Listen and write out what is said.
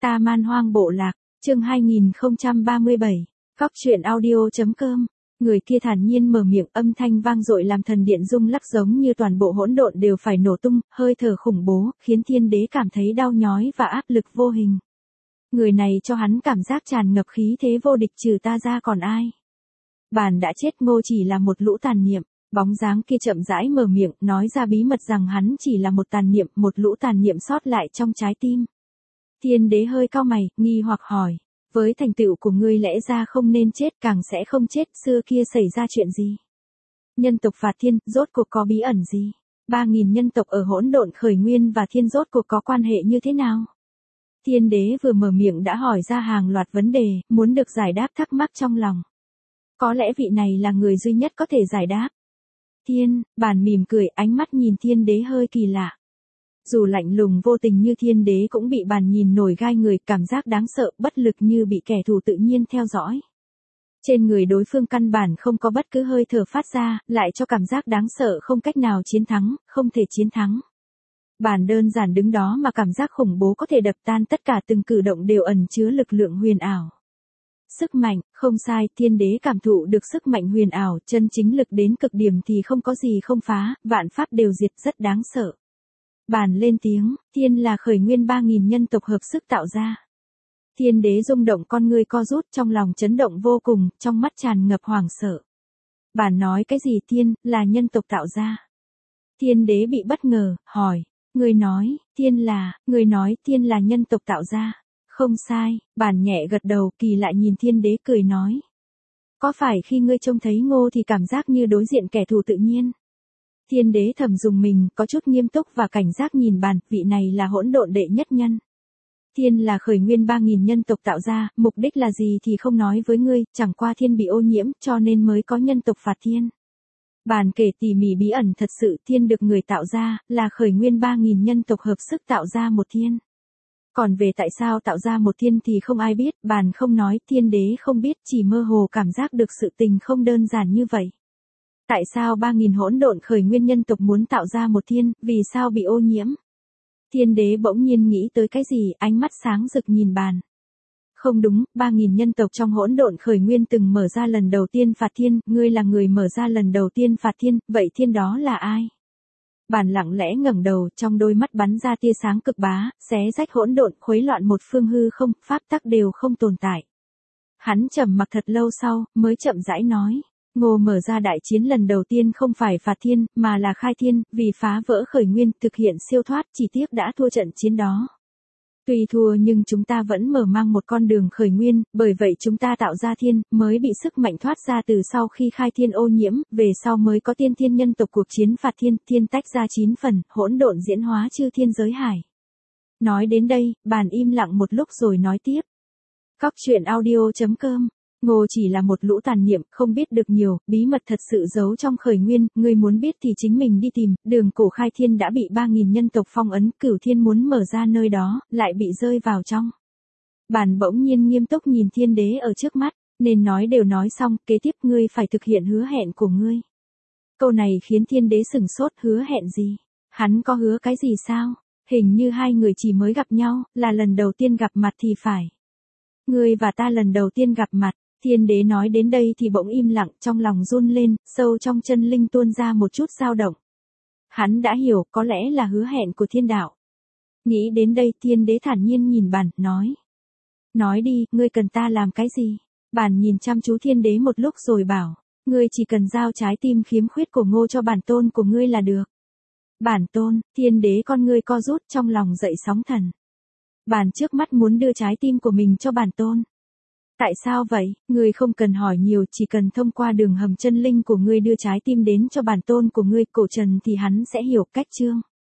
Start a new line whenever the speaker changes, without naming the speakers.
Ta Man Hoang Bộ Lạc, chương 2037, Cóc truyện audio.com. Người kia thản nhiên mở miệng, âm thanh vang dội làm thần điện rung lắc giống như toàn bộ hỗn độn đều phải nổ tung, hơi thở khủng bố, khiến thiên đế cảm thấy đau nhói và áp lực vô hình. Người này cho hắn cảm giác tràn ngập khí thế vô địch, trừ ta ra còn ai. Bản đã chết, Ngô chỉ là một lũ tàn niệm. Bóng dáng kia chậm rãi mở miệng, nói ra bí mật rằng hắn chỉ là một tàn niệm, một lũ tàn niệm sót lại trong trái tim. Thiên đế hơi cau mày, nghi hoặc hỏi, với thành tựu của ngươi lẽ ra không nên chết, càng sẽ không chết, xưa kia xảy ra chuyện gì? Nhân tộc và thiên, rốt cuộc có bí ẩn gì? 3.000 nhân tộc ở hỗn độn khởi nguyên và thiên rốt cuộc có quan hệ như thế nào? Thiên đế vừa mở miệng đã hỏi ra hàng loạt vấn đề, muốn được giải đáp thắc mắc trong lòng. Có lẽ vị này là người duy nhất có thể giải đáp. Thiên, bản mỉm cười, ánh mắt nhìn thiên đế hơi kỳ lạ. Dù lạnh lùng vô tình như thiên đế cũng bị bản nhìn nổi gai người, cảm giác đáng sợ, bất lực như bị kẻ thù tự nhiên theo dõi. Trên người đối phương căn bản không có bất cứ hơi thở phát ra, lại cho cảm giác đáng sợ không cách nào chiến thắng, không thể chiến thắng. Bản đơn giản đứng đó mà cảm giác khủng bố có thể đập tan tất cả, từng cử động đều ẩn chứa lực lượng huyền ảo. Sức mạnh, không sai, thiên đế cảm thụ được sức mạnh huyền ảo, chân chính lực đến cực điểm thì không có gì không phá, vạn pháp đều diệt, rất đáng sợ. Bản lên tiếng, thiên là khởi nguyên 3.000 nhân tộc hợp sức tạo ra. Thiên đế rung động, con ngươi co rút, trong lòng chấn động vô cùng, trong mắt tràn ngập hoảng sợ. Bản nói cái gì? Thiên, là nhân tộc tạo ra. Thiên đế bị bất ngờ, hỏi, người nói, thiên là nhân tộc tạo ra. Không sai, bản nhẹ gật đầu, kỳ lại nhìn thiên đế cười nói. Có phải khi ngươi trông thấy Ngô thì cảm giác như đối diện kẻ thù tự nhiên? Thiên đế thầm dùng mình, có chút nghiêm túc và cảnh giác nhìn bản, vị này là hỗn độn đệ nhất nhân. Thiên là khởi nguyên 3.000 nhân tộc tạo ra, mục đích là gì thì không nói với ngươi, chẳng qua thiên bị ô nhiễm, cho nên mới có nhân tộc phạt thiên. Bản kể tỉ mỉ bí ẩn thật sự, thiên được người tạo ra, là khởi nguyên 3.000 nhân tộc hợp sức tạo ra một thiên. Còn về tại sao tạo ra một thiên thì không ai biết, bản không nói, thiên đế không biết, chỉ mơ hồ cảm giác được sự tình không đơn giản như vậy. Tại sao 3.000 hỗn độn khởi nguyên nhân tộc muốn tạo ra một thiên, vì sao bị ô nhiễm? Thiên đế bỗng nhiên nghĩ tới cái gì, ánh mắt sáng rực nhìn bản. Không đúng, 3.000 nhân tộc trong hỗn độn khởi nguyên từng mở ra lần đầu tiên phạt thiên, ngươi là người mở ra lần đầu tiên phạt thiên, vậy thiên đó là ai? Bản lặng lẽ ngẩng đầu, trong đôi mắt bắn ra tia sáng cực bá, xé rách hỗn độn, khuấy loạn một phương hư không, pháp tắc đều không tồn tại. Hắn trầm mặc thật lâu sau, mới chậm rãi nói. Ngô mở ra đại chiến lần đầu tiên không phải phạt thiên, mà là khai thiên, vì phá vỡ khởi nguyên, thực hiện siêu thoát, chỉ tiếc đã thua trận chiến đó. Tuy thua nhưng chúng ta vẫn mở mang một con đường khởi nguyên, bởi vậy chúng ta tạo ra thiên, mới bị sức mạnh thoát ra từ sau khi khai thiên ô nhiễm, về sau mới có tiên thiên nhân tộc cuộc chiến phạt thiên, thiên tách ra 9 phần, hỗn độn diễn hóa chư thiên giới hải. Nói đến đây, bản im lặng một lúc rồi nói tiếp. Cóc truyện audio.com. Ngô chỉ là một lũ tàn niệm, không biết được nhiều, bí mật thật sự giấu trong khởi nguyên, ngươi muốn biết thì chính mình đi tìm, đường cổ khai thiên đã bị 3.000 nhân tộc phong ấn, cửu thiên muốn mở ra nơi đó, lại bị rơi vào trong. Bản bỗng nhiên nghiêm túc nhìn thiên đế ở trước mắt, nên nói đều nói xong, kế tiếp ngươi phải thực hiện hứa hẹn của ngươi. Câu này khiến thiên đế sửng sốt, hứa hẹn gì? Hắn có hứa cái gì sao? Hình như hai người chỉ mới gặp nhau, là lần đầu tiên gặp mặt thì phải. Ngươi và ta lần đầu tiên gặp mặt. Thiên đế nói đến đây thì bỗng im lặng, trong lòng run lên, sâu trong chân linh tuôn ra một chút dao động. Hắn đã hiểu, có lẽ là hứa hẹn của thiên đạo. Nghĩ đến đây, thiên đế thản nhiên nhìn bản, nói. Nói đi, ngươi cần ta làm cái gì? Bản nhìn chăm chú thiên đế một lúc rồi bảo, ngươi chỉ cần giao trái tim khiếm khuyết của Ngô cho bản tôn của ngươi là được. Bản tôn, thiên đế con ngươi co rút, trong lòng dậy sóng thần. Bản trước mắt muốn đưa trái tim của mình cho bản tôn. Tại sao vậy? Ngươi không cần hỏi nhiều, chỉ cần thông qua đường hầm chân linh của ngươi đưa trái tim đến cho bản tôn của ngươi, cổ trần thì hắn sẽ hiểu cách chương.